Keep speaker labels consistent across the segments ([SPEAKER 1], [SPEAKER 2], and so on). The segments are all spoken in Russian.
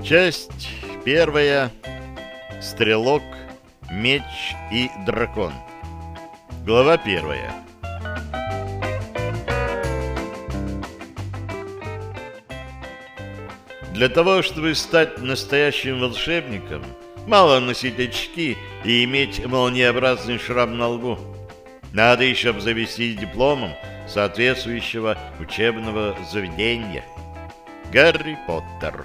[SPEAKER 1] Часть первая. Стрелок, меч и дракон. Глава первая. Для того, чтобы стать настоящим волшебником, мало носить очки и иметь молниеобразный шрам на лбу. Надо еще обзавестись дипломом соответствующего учебного заведения. Гарри Поттер.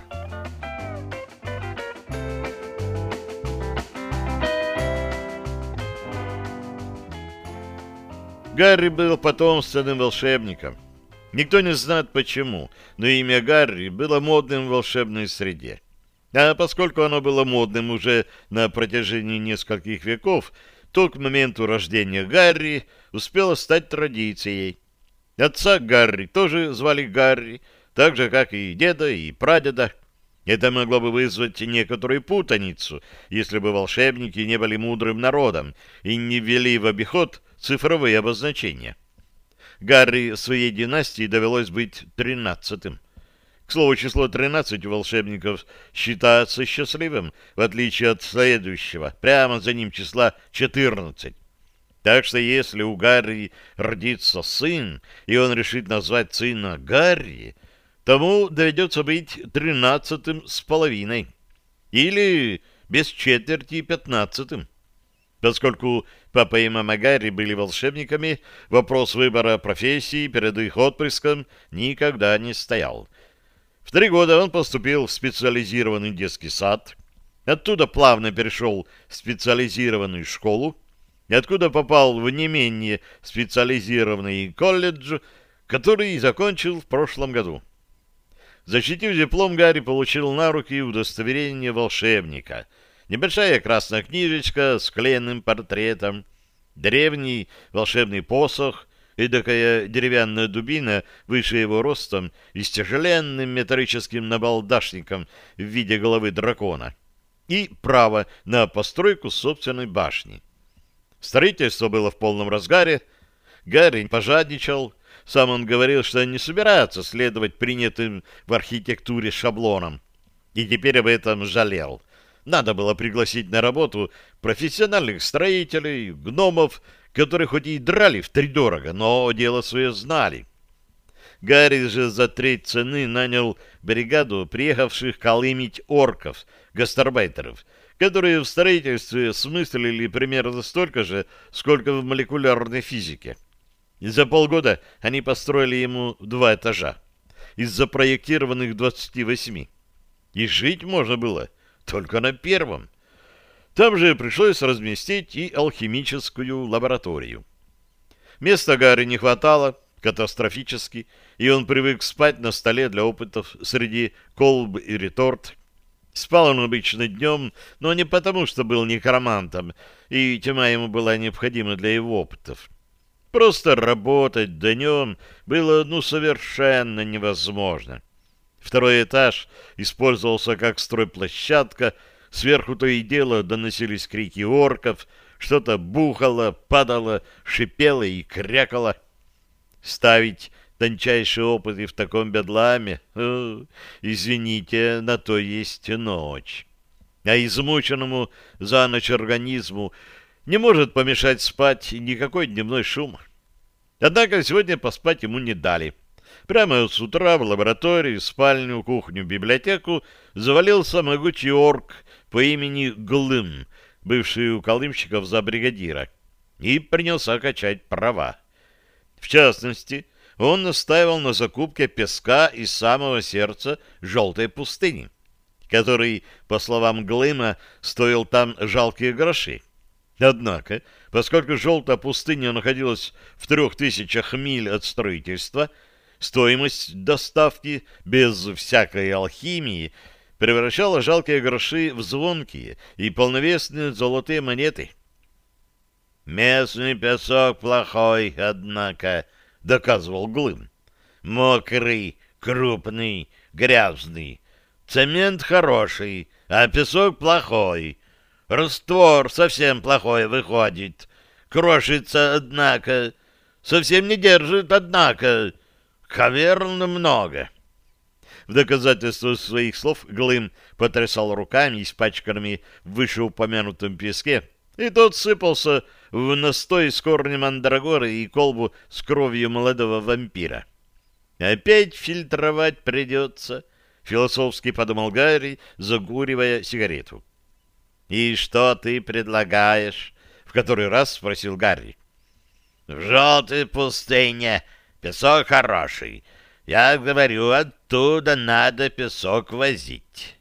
[SPEAKER 1] Гарри был потомственным волшебником. Никто не знает почему, но имя Гарри было модным в волшебной среде. А поскольку оно было модным уже на протяжении нескольких веков, то к моменту рождения Гарри успело стать традицией. Отца Гарри тоже звали Гарри, так же, как и деда и прадеда. Это могло бы вызвать некоторую путаницу, если бы волшебники не были мудрым народом и не ввели в обиход цифровые обозначения. Гарри своей династии довелось быть 13-м. К слову, число 13 у волшебников считается счастливым, в отличие от следующего, прямо за ним числа 14. Так что если у Гарри родится сын, и он решит назвать сына Гарри, тому доведется быть 13-м с половиной. Или без четверти 15-м. Поскольку папа и мама Гарри были волшебниками, вопрос выбора профессии перед их отпрыском никогда не стоял. В 3 года он поступил в специализированный детский сад, оттуда плавно перешел в специализированную школу, откуда попал в не менее специализированный колледж, который закончил в прошлом году. Защитив диплом, Гарри получил на руки удостоверение волшебника. Небольшая красная книжечка с клеенным портретом, древний волшебный посох, эдакая деревянная дубина выше его ростом и с тяжеленным металлическим набалдашником в виде головы дракона, и право на постройку собственной башни. Строительство было в полном разгаре. Гарри пожадничал. Сам он говорил, что не собирается следовать принятым в архитектуре шаблонам, и теперь об этом жалел. Надо было пригласить на работу профессиональных строителей, гномов, которые хоть и драли втридорого, но дело свое знали. Гарри же за треть цены нанял бригаду приехавших колымить орков, гастарбайтеров, которые в строительстве смыслили примерно столько же, сколько в молекулярной физике. И за полгода они построили ему 2 этажа из запроектированных 28. И жить можно было только на 1-м. Там же пришлось разместить и алхимическую лабораторию. Места Гарри не хватало катастрофически, и он привык спать на столе для опытов среди колб и реторт. Спал он обычно днем, но не потому, что был некромантом, и тьма ему была необходима для его опытов. Просто работать днем было совершенно невозможно. 2-й этаж использовался как стройплощадка, сверху то и дело доносились крики орков, что-то бухало, падало, шипело и крякало. Ставить тончайшие опыты в таком бедламе, извините, на то есть ночь. А измученному за ночь организму не может помешать спать никакой дневной шум. Однако сегодня поспать ему не дали. Прямо с утра в лабораторию, спальню, кухню, библиотеку завалился могучий орк по имени Глым, бывший у колымщиков за бригадира, и принялся качать права. В частности, он настаивал на закупке песка из самого сердца желтой пустыни, который, по словам Глыма, стоил там жалкие гроши. Однако, поскольку желтая пустыня находилась в 3000 миль от строительства, стоимость доставки без всякой алхимии превращала жалкие гроши в звонкие и полновесные золотые монеты. «Местный песок плохой, однако», — доказывал Глым. «Мокрый, крупный, грязный. Цемент хороший, а песок плохой. Раствор совсем плохой выходит. Крошится, однако. Совсем не держит, однако. Каверн много». В доказательство своих слов Глым потрясал руками, испачканными в вышеупомянутом песке, и тот сыпался в настой с корнем мандрагоры и колбу с кровью молодого вампира. «Опять фильтровать придется», — философски подумал Гарри, закуривая сигарету. «И что ты предлагаешь?» — в который раз спросил Гарри. «В желтой пустыне песок хороший. Я говорю, оттуда надо песок возить».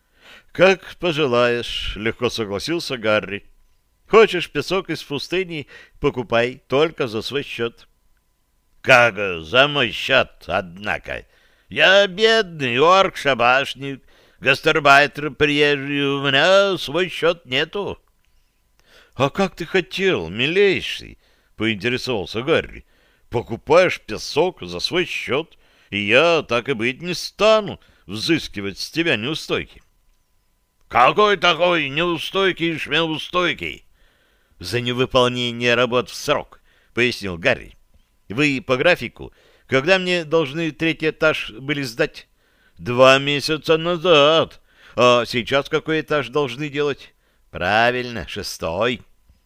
[SPEAKER 1] «Как пожелаешь», — легко согласился Гарри. «Хочешь песок из пустыни — покупай, только за свой счет». «Как за мой счет, однако? Я бедный орк-шабашник, гастарбайтер приезжий, у меня свой счет нету». «А как ты хотел, милейший?» — поинтересовался Гарри. «Покупаешь песок за свой счет, и я, так и быть, не стану взыскивать с тебя неустойки». «Какой такой неустойкий шмеустойкий?» «За невыполнение работ в срок», — пояснил Гарри. «Вы по графику, когда мне должны третий этаж были сдать?» 2 месяца назад. А сейчас какой этаж должны делать? Правильно, 6-й.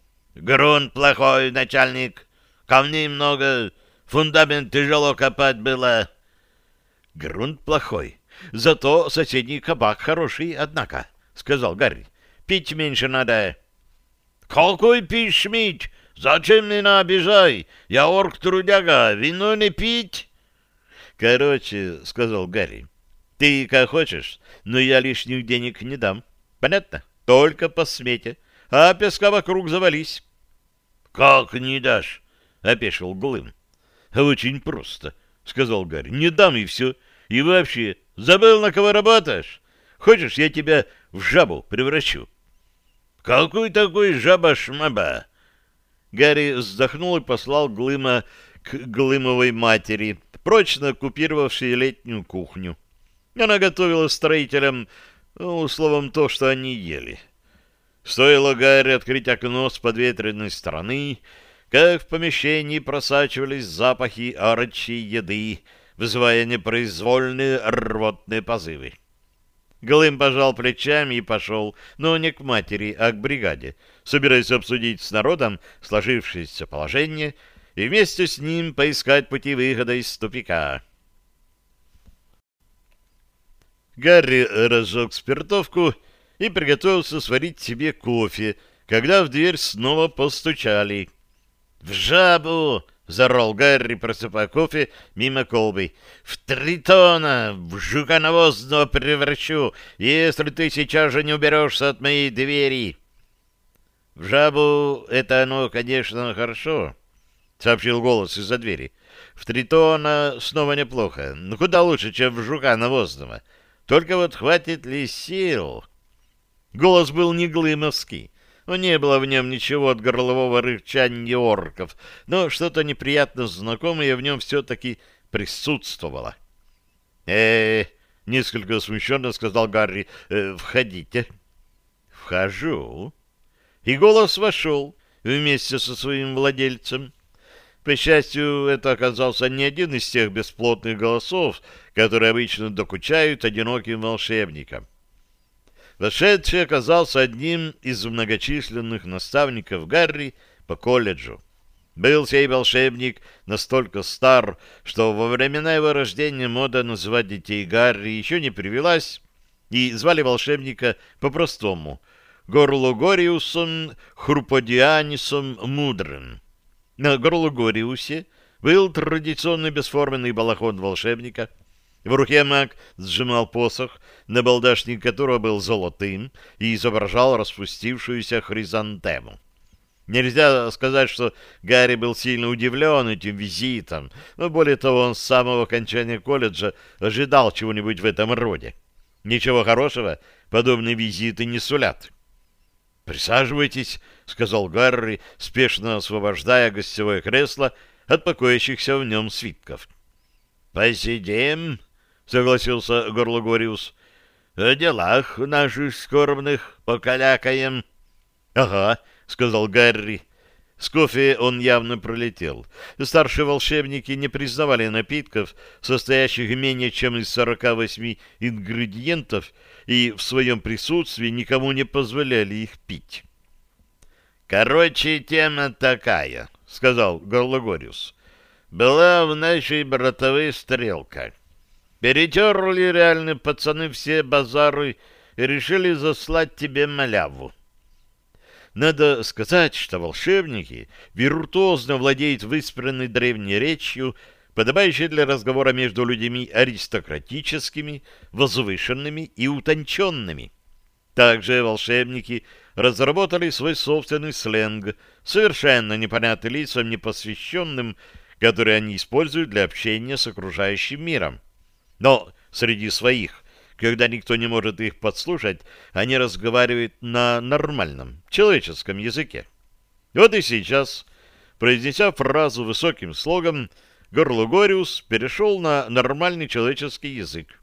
[SPEAKER 1] Грунт плохой, начальник. Камней много. Фундамент тяжело копать было. Грунт плохой. Зато соседний кабак хороший, однако, сказал Гарри. Пить меньше надо. Какой пить шмить? Зачем меня обижай? Я орк-трудяга, вино не пить? Короче, сказал Гарри, ты как хочешь, но я лишних денег не дам. Понятно? Только по смете. А песка вокруг завались. Как не дашь? Опешил Глым. Очень просто, сказал Гарри. Не дам и все. И вообще, забыл, на кого работаешь? Хочешь, я тебя в жабу превращу? Какой такой жаба-шмаба? Гарри вздохнул и послал Глыма к Глымовой матери, прочно оккупировавшей летнюю кухню. Она готовила строителям, словом, то, что они ели. Стоило Гарри открыть окно с подветренной стороны, как в помещении просачивались запахи орочьей еды, вызывая непроизвольные рвотные позывы. Глым пожал плечами и пошел, но не к матери, а к бригаде, собираясь обсудить с народом сложившееся положение и вместе с ним поискать пути выхода из тупика. Гарри разжег спиртовку и приготовился сварить себе кофе, когда в дверь снова постучали. «В жабу!» — заорал Гарри, просыпая кофе мимо колбы. «В тритона! В жука навозного превращу, если ты сейчас же не уберешься от моей двери!» «В жабу это оно, конечно, хорошо», — сообщил голос из-за двери. «В тритона снова неплохо, но куда лучше, чем в жука навозного. Только вот хватит ли сил?» Голос был не глымовский. Но не было в нем ничего от горлового рычания орков, но что-то неприятно знакомое в нем все-таки присутствовало. Несколько смущенно сказал Гарри, входите. Вхожу. И голос вошел вместе со своим владельцем. По счастью, это оказался не один из тех бесплотных голосов, которые обычно докучают одиноким волшебникам. Вошедший оказался одним из многочисленных наставников Гарри по колледжу. Был сей волшебник настолько стар, что во времена его рождения мода называть детей Гарри еще не привелась, и звали волшебника по-простому — Горлугориусом Хруподианисом Мудрым. На Горлугориусе был традиционный бесформенный балахон волшебника. В руке маг сжимал посох, набалдашник которого был золотым и изображал распустившуюся хризантему. Нельзя сказать, что Гарри был сильно удивлен этим визитом, но более того, он с самого окончания колледжа ожидал чего-нибудь в этом роде. Ничего хорошего подобные визиты не сулят. «Присаживайтесь», — сказал Гарри, спешно освобождая гостевое кресло от покоящихся в нем свитков. «Посидим», — согласился Горлугориус. «О делах наших скорбных покалякаем». «Ага», — сказал Гарри. С кофе он явно пролетел. Старшие волшебники не признавали напитков, состоящих менее чем из 48 ингредиентов, и в своем присутствии никому не позволяли их пить. «Короче, тема такая», — сказал Горлагориус. «Была в нашей братовой стрелка. Перетерли реальные пацаны все базары и решили заслать тебе маляву. Надо сказать, что волшебники виртуозно владеют выспренной древней речью, подобающей для разговора между людьми аристократическими, возвышенными и утонченными. Также волшебники разработали свой собственный сленг, совершенно непонятный лицам непосвященным, который они используют для общения с окружающим миром. Но среди своих, когда никто не может их подслушать, они разговаривают на нормальном, человеческом языке. Вот и сейчас, произнеся фразу высоким слогом, Горлагориус перешел на нормальный человеческий язык.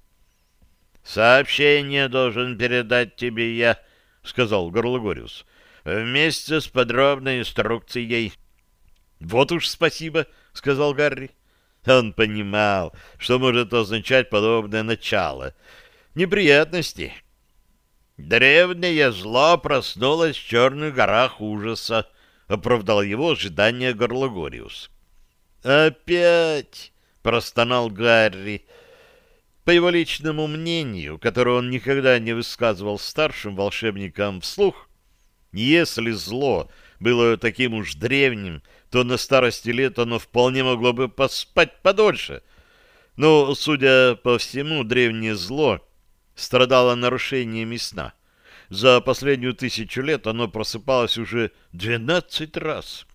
[SPEAKER 1] «Сообщение должен передать тебе я», — сказал Горлагориус, — «вместе с подробной инструкцией». «Вот уж спасибо», — сказал Гарри. Он понимал, что может означать подобное начало. Неприятности. «Древнее зло проснулось в черных горах ужаса», — оправдал его ожидание Горлагориус. «Опять!» — простонал Гарри. По его личному мнению, которое он никогда не высказывал старшим волшебникам вслух, если зло было таким уж древним, то на старости лет оно вполне могло бы поспать подольше. Но, судя по всему, древнее зло страдало нарушениями сна. За последнюю 1000 лет оно просыпалось уже 12 раз.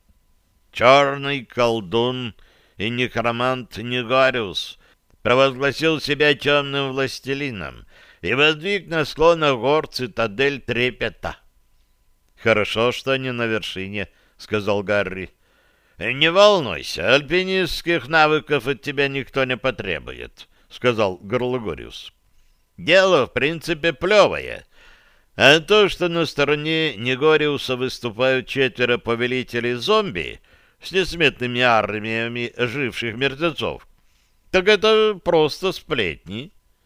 [SPEAKER 1] Черный колдун и некромант Негориус провозгласил себя темным властелином и воздвиг на склонах гор цитадель трепета. «Хорошо, что они на вершине», — сказал Гарри. «Не волнуйся, альпинистских навыков от тебя никто не потребует», — сказал Горлагориус. «Дело, в принципе, плевое. А то, что на стороне Негориуса выступают 4 повелителей зомби с несметными армиями живших мертвецов, так это просто сплетни».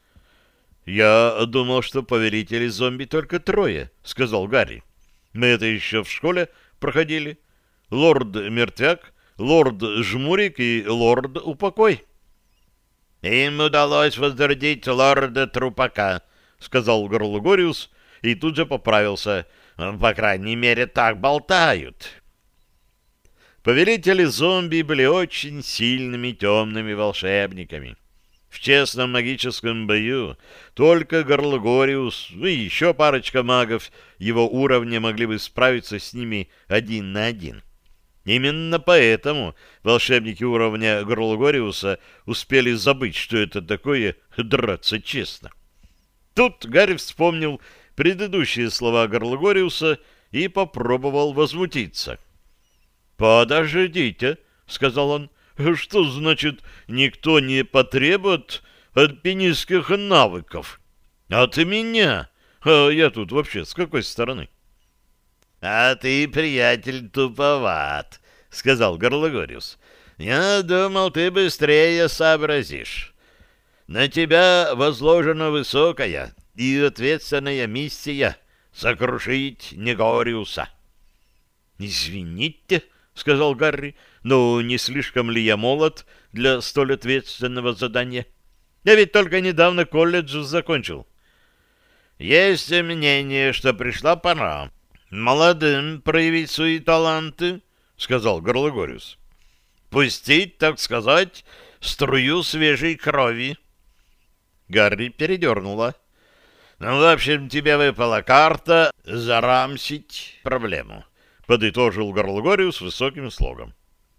[SPEAKER 1] «Я думал, что повелителей зомби только 3, — сказал Гарри. Мы это еще в школе проходили. Лорд-мертвяк, лорд-жмурик и лорд-упокой». «Им удалось возродить лорда-трупака», — сказал Горлагориус и тут же поправился. «По крайней мере, так болтают». Повелители зомби были очень сильными темными волшебниками. В честном магическом бою только Горлагориус и еще парочка магов его уровня могли бы справиться с ними 1 на 1. Именно поэтому волшебники уровня Горлагориуса успели забыть, что это такое драться честно. Тут Гарри вспомнил предыдущие слова Горлагориуса и попробовал возмутиться. «Подождите», — сказал он, — «что значит никто не потребует альпинистских навыков? От меня? А я тут вообще с какой стороны?» «А ты, приятель, туповат», — сказал Горлагориус. «Я думал, ты быстрее сообразишь. На тебя возложена высокая и ответственная миссия — сокрушить Негориуса». «Извините», — сказал Гарри, — «но не слишком ли я молод для столь ответственного задания? Я ведь только недавно колледж закончил». «Есть мнение, что пришла пора молодым проявить свои таланты», — сказал Горлагориус. «Пустить, так сказать, струю свежей крови». Гарри передернула. «Ну, в общем, тебе выпала карта зарамсить проблему», — подытожил Горлагориус высоким слогом.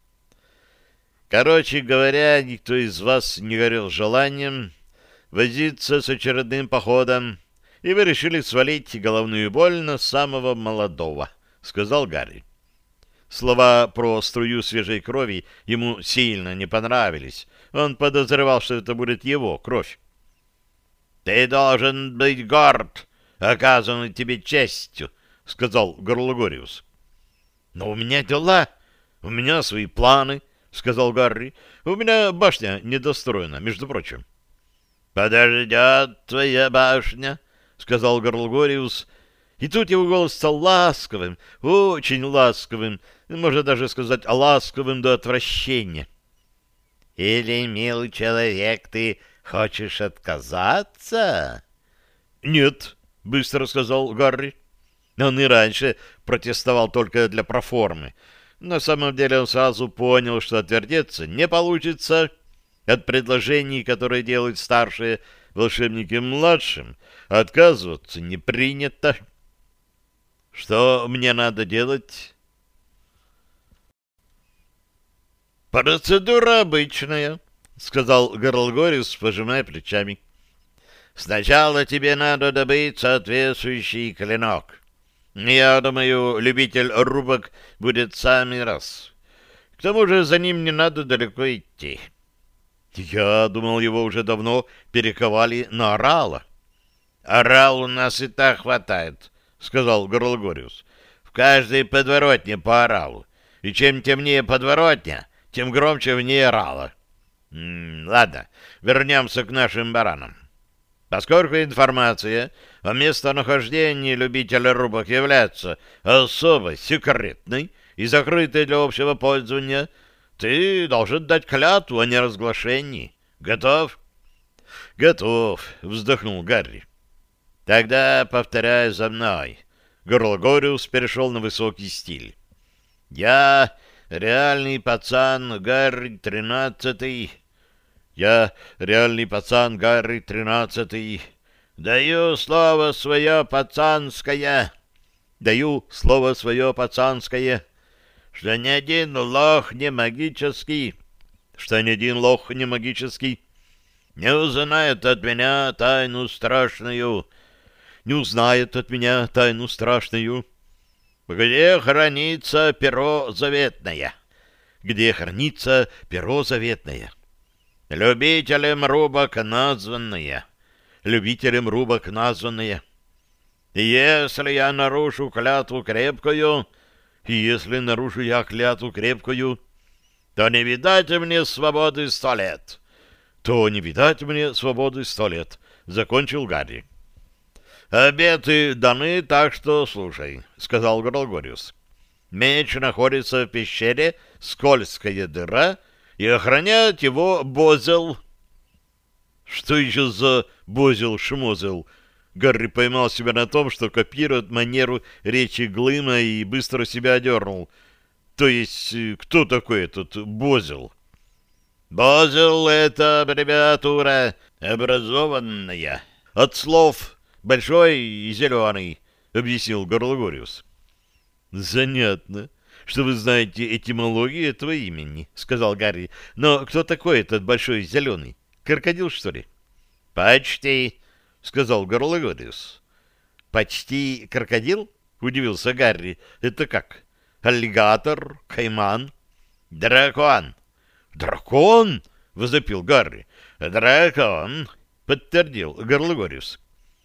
[SPEAKER 1] «Короче говоря, никто из вас не горел желанием возиться с очередным походом, и вы решили свалить головную боль на самого молодого», — сказал Гарри. Слова про струю свежей крови ему сильно не понравились. Он подозревал, что это будет его кровь. «Ты должен быть горд оказанной тебе честью», — сказал Горлагориус. Но у меня дела, у меня свои планы, — сказал Гарри. У меня башня недостроена, между прочим. — Подождет твоя башня, — сказал Горлгориус. И тут его голос стал ласковым, очень ласковым, можно даже сказать ласковым до отвращения. — Или, милый человек, ты хочешь отказаться? — Нет, — быстро сказал Гарри. Он и раньше протестовал только для проформы. На самом деле он сразу понял, что отвертеться не получится. От предложений, которые делают старшие волшебники младшим, отказываться не принято. Что мне надо делать? Процедура обычная, — сказал Горлгориус, пожимая плечами. Сначала тебе надо добыть соответствующий клинок. Я думаю, любитель рубок будет самый раз. К тому же за ним не надо далеко идти. Я думал, его уже давно перековали на орала. Орал у нас и так хватает, — сказал Горлгориус. В каждой подворотне по оралу. И чем темнее подворотня, тем громче в ней орала. Ладно, вернемся к нашим баранам. Поскольку информация о местонахождении любителя рубок является особо секретной и закрытой для общего пользования, ты должен дать клятву о неразглашении. Готов? — Готов, — вздохнул Гарри. — Тогда повторяй за мной. Горлгориус перешел на высокий стиль. — Я реальный пацан Гарри 13-й. Я реальный пацан Гарри 13-й. Даю слово свое пацанское. Даю слово свое пацанское, что ни один лох не магический, что ни один лох не магический не узнает от меня тайну страшную, не узнает от меня тайну страшную. Где хранится перо заветное? Где хранится перо заветное? Любителем рубок названные, любителем рубок названные. И если я нарушу клятву крепкую, и если нарушу я клятву крепкую, то не видать мне свободы 100 лет. То не видать мне свободы 100 лет, — закончил Гарри. Обеты даны, так что слушай, — сказал Горлгориус. Меч находится в пещере «Скользкая дыра», и охраняет его Бозел. Что еще за Бозел-шмозел? Гарри поймал себя на том, что копирует манеру речи Глыма и быстро себя одернул. То есть, кто такой этот Бозел? Бозел — это аббревиатура образованная. От слов «большой» и «зеленый», — объяснил Горлгориус. Занятно, что вы знаете этимологию этого имени, — сказал Гарри. — Но кто такой этот большой зеленый? Крокодил, что ли? — Почти, — сказал Горлгориус. — Почти крокодил? — удивился Гарри. — Это как? Аллигатор? Кайман? — Дракон. — Дракон? — возопил Гарри. — Дракон, — подтвердил Горлгориус.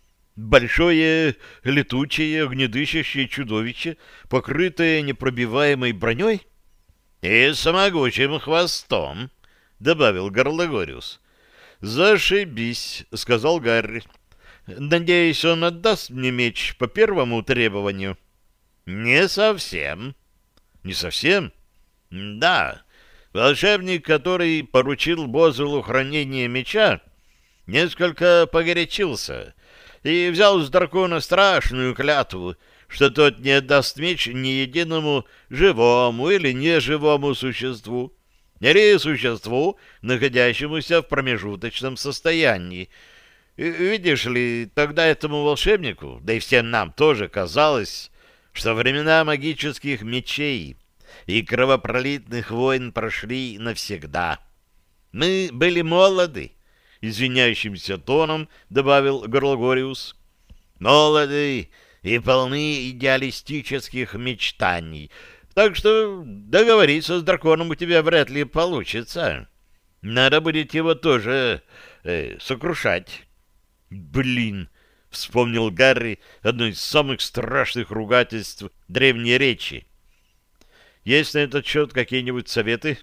[SPEAKER 1] Большое летучее огнедышащее чудовище, покрытое непробиваемой броней? — И с могучим хвостом, — добавил Горлгориус. — Зашибись, — сказал Гарри. — Надеюсь, он отдаст мне меч по первому требованию? — Не совсем. — Не совсем? — Да. Волшебник, который поручил Бозелу хранение меча, несколько погорячился и взял с дракона страшную клятву, что тот не отдаст меч ни единому живому или неживому существу, или существу, находящемуся в промежуточном состоянии. Видишь ли, тогда этому волшебнику, да и всем нам тоже казалось, что времена магических мечей и кровопролитных войн прошли навсегда. Мы были молоды, — извиняющимся тоном добавил Горлгориус. — Молоды и полны идеалистических мечтаний, так что договориться с драконом у тебя вряд ли получится. Надо будет его тоже сокрушать. — Блин! — вспомнил Гарри одно из самых страшных ругательств древней речи. Есть на этот счет какие-нибудь советы?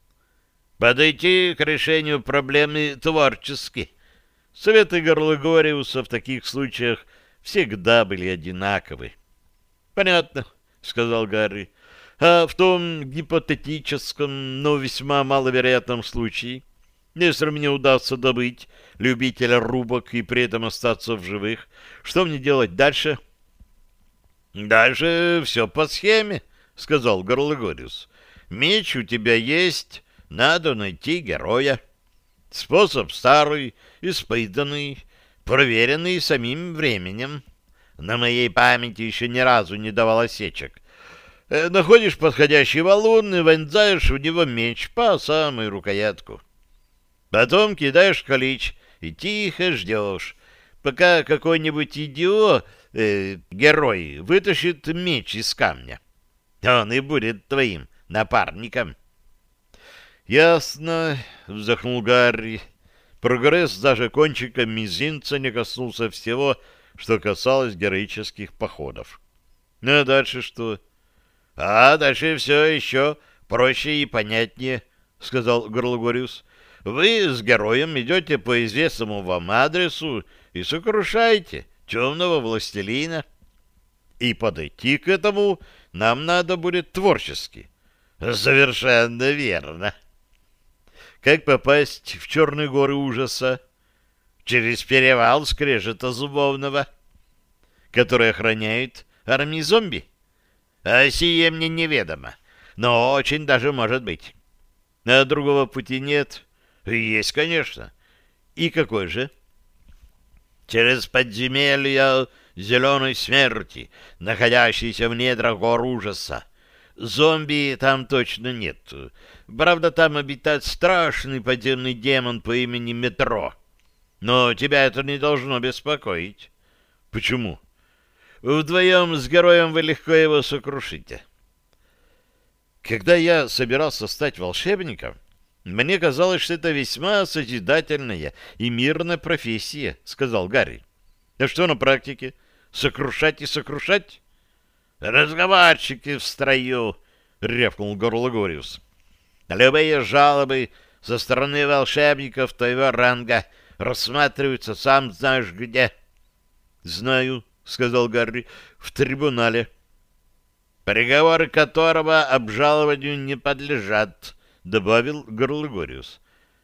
[SPEAKER 2] Подойти к решению проблемы творчески.
[SPEAKER 1] Советы Горлогориуса в таких случаях всегда были одинаковы. — Понятно, — сказал Гарри. — А в том гипотетическом, но весьма маловероятном случае, если мне удастся добыть любителя рубок и при этом остаться в живых, что мне делать дальше? —
[SPEAKER 2] Дальше все по схеме, — сказал Горлогориус. — Меч у тебя есть, надо найти героя. Способ старый, испытанный, проверенный самим временем. На моей памяти еще ни разу не давал осечек. Находишь подходящий валун и вонзаешь в него меч по самую рукоятку. Потом кидаешь клич и тихо ждешь, пока какой-нибудь идиот, герой, вытащит меч из камня. Он и будет твоим напарником.
[SPEAKER 1] — Ясно, — вздохнул Гарри. Прогресс даже кончиком мизинца не коснулся всего, что касалось героических походов. Ну а дальше что?
[SPEAKER 2] — А дальше все еще проще и понятнее, — сказал Горлогориус. — Вы с героем идете по известному вам адресу и сокрушаете темного властелина.
[SPEAKER 1] И подойти к этому нам надо будет творчески.
[SPEAKER 2] — Совершенно верно.
[SPEAKER 1] Как попасть в Черные горы ужаса?
[SPEAKER 2] Через перевал скрежета зубовного,
[SPEAKER 1] который охраняет армии зомби.
[SPEAKER 2] А сие мне неведомо, но очень даже может быть.
[SPEAKER 1] А другого пути нет?
[SPEAKER 2] Есть, конечно.
[SPEAKER 1] И какой же?
[SPEAKER 2] Через подземелья зеленой смерти, находящиеся в недрах гор ужаса. Зомби там точно нет. Правда, там обитает страшный подземный демон по имени Метро. Но тебя это не должно беспокоить.
[SPEAKER 1] Почему?
[SPEAKER 2] Вдвоем с героем вы легко его сокрушите.
[SPEAKER 1] Когда я собирался стать волшебником, мне казалось, что это весьма созидательная и мирная профессия, сказал Гарри. А что на практике? Сокрушать и сокрушать?
[SPEAKER 2] «Разговорчики в строю!» — рявкнул Горлогориус. «Любые жалобы со стороны волшебников твоего ранга рассматриваются сам знаешь где».
[SPEAKER 1] «Знаю», — сказал Гарри, — «в трибунале».
[SPEAKER 2] «Приговоры которого обжалованию не подлежат», — добавил Горлогориус.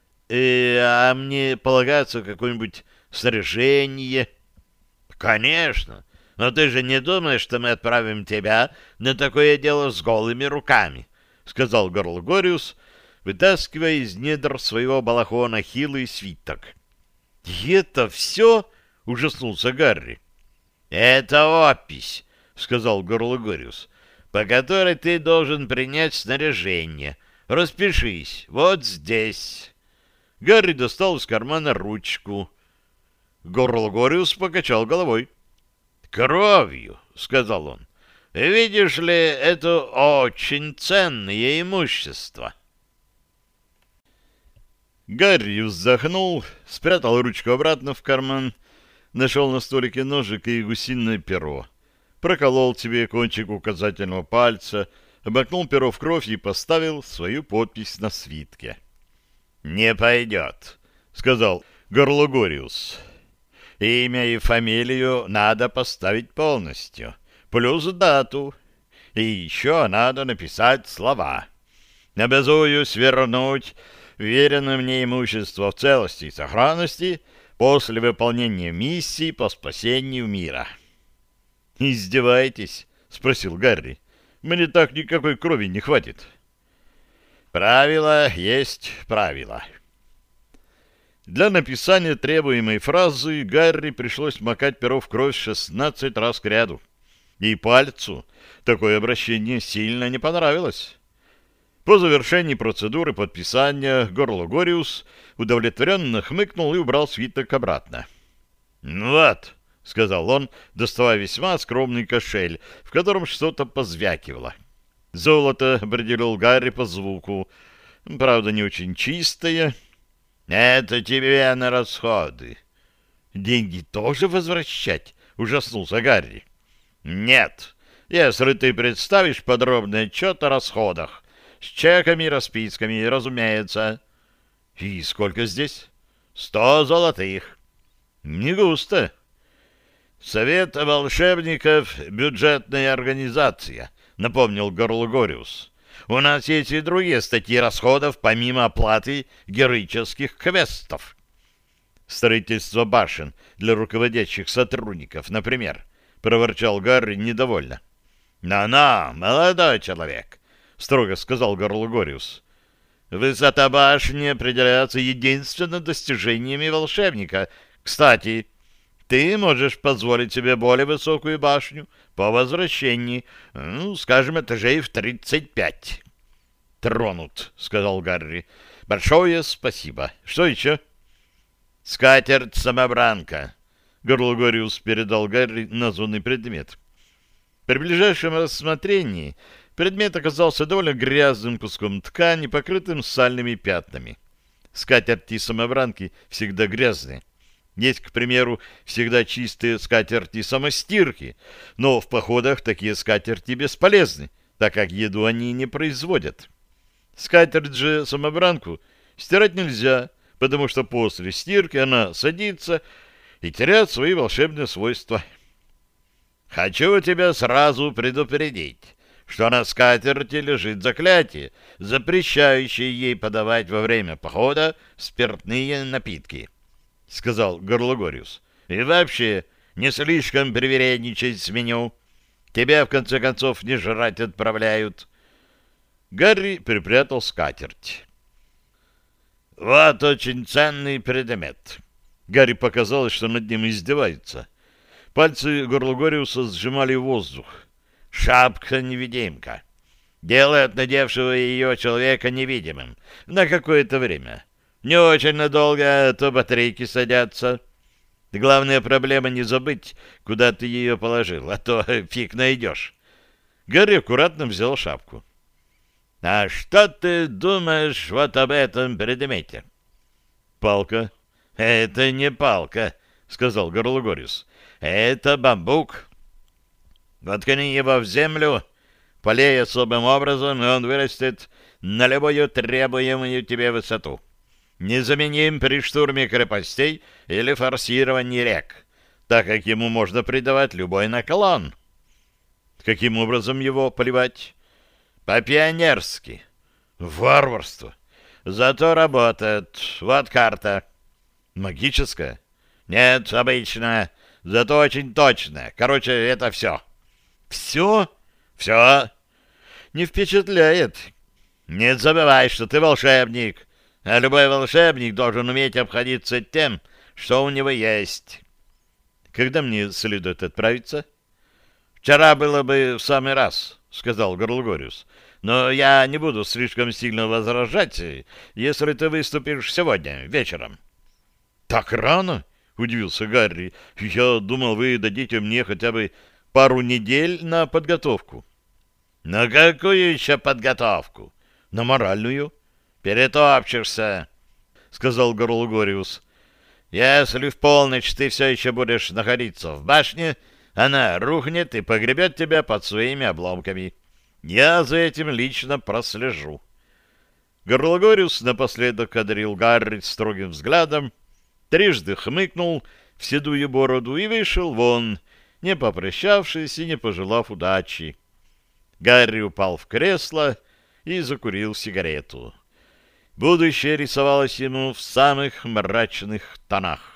[SPEAKER 1] А мне полагается какое-нибудь снаряжение?»
[SPEAKER 2] «Конечно. Но ты же не думаешь, что мы отправим тебя на такое дело с голыми руками?» — сказал Горлогориус, вытаскивая из недр своего балахона хилый свиток.
[SPEAKER 1] «И это все?» — ужаснулся Гарри.
[SPEAKER 2] «Это опись», — сказал Горлогориус, — «по которой ты должен принять снаряжение. Распишись вот здесь».
[SPEAKER 1] Гарри достал из кармана ручку. Горлогориус покачал головой.
[SPEAKER 2] «Кровью», — сказал он. «Видишь ли, это очень ценное имущество».
[SPEAKER 1] Гарри вздохнул, спрятал ручку обратно в карман, нашел на столике ножик и гусиное перо, проколол себе кончик указательного пальца, обмакнул перо в кровь и поставил свою подпись на свитке.
[SPEAKER 2] «Не пойдет», — сказал
[SPEAKER 1] Горлогориус.
[SPEAKER 2] «Имя и фамилию надо поставить полностью, плюс дату. И еще надо написать слова. Обязуюсь вернуть веренное мне имущество в целости и сохранности после выполнения миссии по спасению мира».
[SPEAKER 1] «Издеваетесь?» — спросил Гарри. «Мне так никакой крови не хватит».
[SPEAKER 2] «Правило есть правило».
[SPEAKER 1] Для написания требуемой фразы Гарри пришлось макать перо в кровь 16 раз кряду. И пальцу такое обращение сильно не понравилось. По завершении процедуры подписания Горлогориус удовлетворенно хмыкнул и убрал свиток обратно.
[SPEAKER 2] «Ну вот»,
[SPEAKER 1] — сказал он, доставая весьма скромный кошель, в котором что-то позвякивало. «Золото», — определил Гарри по звуку, правда, не очень чистое.
[SPEAKER 2] «Это тебе на расходы».
[SPEAKER 1] «Деньги тоже возвращать?» — ужаснулся Гарри.
[SPEAKER 2] «Нет, если ты представишь подробный отчет о расходах, с чеками и расписками, разумеется.
[SPEAKER 1] И сколько здесь?
[SPEAKER 2] 100 золотых.
[SPEAKER 1] Не густо.
[SPEAKER 2] Совет волшебников — бюджетная организация, напомнил Горлгориус. У нас есть и другие статьи расходов, помимо оплаты героических квестов.
[SPEAKER 1] Строительство башен для руководящих сотрудников, например, проворчал Гарри недовольно.
[SPEAKER 2] «На-на, молодой человек», — строго сказал Горлгориус. «Высота башни определяется единственно достижениями волшебника. Кстати, ты можешь позволить себе более высокую башню по возвращении, скажем, этажей в 35.
[SPEAKER 1] «Тронут», — сказал Гарри. «Большое спасибо. Что еще?»
[SPEAKER 2] «Скатерть-самобранка», —
[SPEAKER 1] Горлгориус передал Гарри названный предмет. При ближайшем рассмотрении предмет оказался довольно грязным куском ткани, покрытым сальными пятнами. Скатерти-самобранки всегда грязные. Есть, к примеру, всегда чистые скатерти-самостирки, но в походах такие скатерти бесполезны, так как еду они не производят. Скатерть же самобранку стирать нельзя, потому что после стирки она садится и теряет свои волшебные свойства.
[SPEAKER 2] «Хочу тебя сразу предупредить, что на скатерти лежит заклятие, запрещающее ей подавать во время похода спиртные напитки», — сказал Горлгориус. «И вообще, не слишком привередничай с меню. Тебя, в конце концов, не жрать отправляют».
[SPEAKER 1] Гарри припрятал скатерть.
[SPEAKER 2] «Вот очень ценный предмет».
[SPEAKER 1] Гарри показалось, что над ним издеваются. Пальцы Горлгориуса сжимали воздух.
[SPEAKER 2] «Шапка-невидимка. Делает надевшего ее человека невидимым на какое-то время. Не очень надолго, а то батарейки садятся. Главная проблема — не забыть, куда ты ее положил, а то фиг найдешь».
[SPEAKER 1] Гарри аккуратно взял шапку.
[SPEAKER 2] «А что ты думаешь вот об этом предмете?»
[SPEAKER 1] «Палка».
[SPEAKER 2] «Это не палка», — сказал Горлгориус. «Это бамбук. Воткни его в землю, полей особым образом, и он вырастет на любую требуемую тебе высоту. Незаменим при штурме крепостей или форсировании рек, так как ему можно придавать любой наклон».
[SPEAKER 1] «Каким образом его поливать?»
[SPEAKER 2] «По-пионерски».
[SPEAKER 1] «Варварство».
[SPEAKER 2] «Зато работает. Вот карта».
[SPEAKER 1] «Магическая?»
[SPEAKER 2] «Нет, обычная. Зато очень точная. Короче, это все».
[SPEAKER 1] «Все?»
[SPEAKER 2] «Все».
[SPEAKER 1] «Не впечатляет».
[SPEAKER 2] «Не забывай, что ты волшебник, а любой волшебник должен уметь обходиться тем, что у него есть».
[SPEAKER 1] «Когда мне следует отправиться?»
[SPEAKER 2] «Вчера было бы в самый раз», — сказал Горлгориус. «Но я не буду слишком сильно возражать, если ты выступишь сегодня вечером».
[SPEAKER 1] «Так рано?» — удивился Гарри. «Я думал, вы дадите мне хотя бы пару недель на подготовку».
[SPEAKER 2] «На какую еще подготовку?»
[SPEAKER 1] «На моральную».
[SPEAKER 2] «Перетопчешься», — сказал Горлгориус. «Если в полночь ты все еще будешь находиться в башне, она рухнет и погребет тебя под своими обломками. Я за этим лично прослежу».
[SPEAKER 1] Горлгориус напоследок одарил Гарри строгим взглядом, трижды хмыкнул в седую бороду и вышел вон, не попрощавшись и не пожелав удачи. Гарри упал в кресло и закурил сигарету. Будущее рисовалось ему в самых мрачных тонах.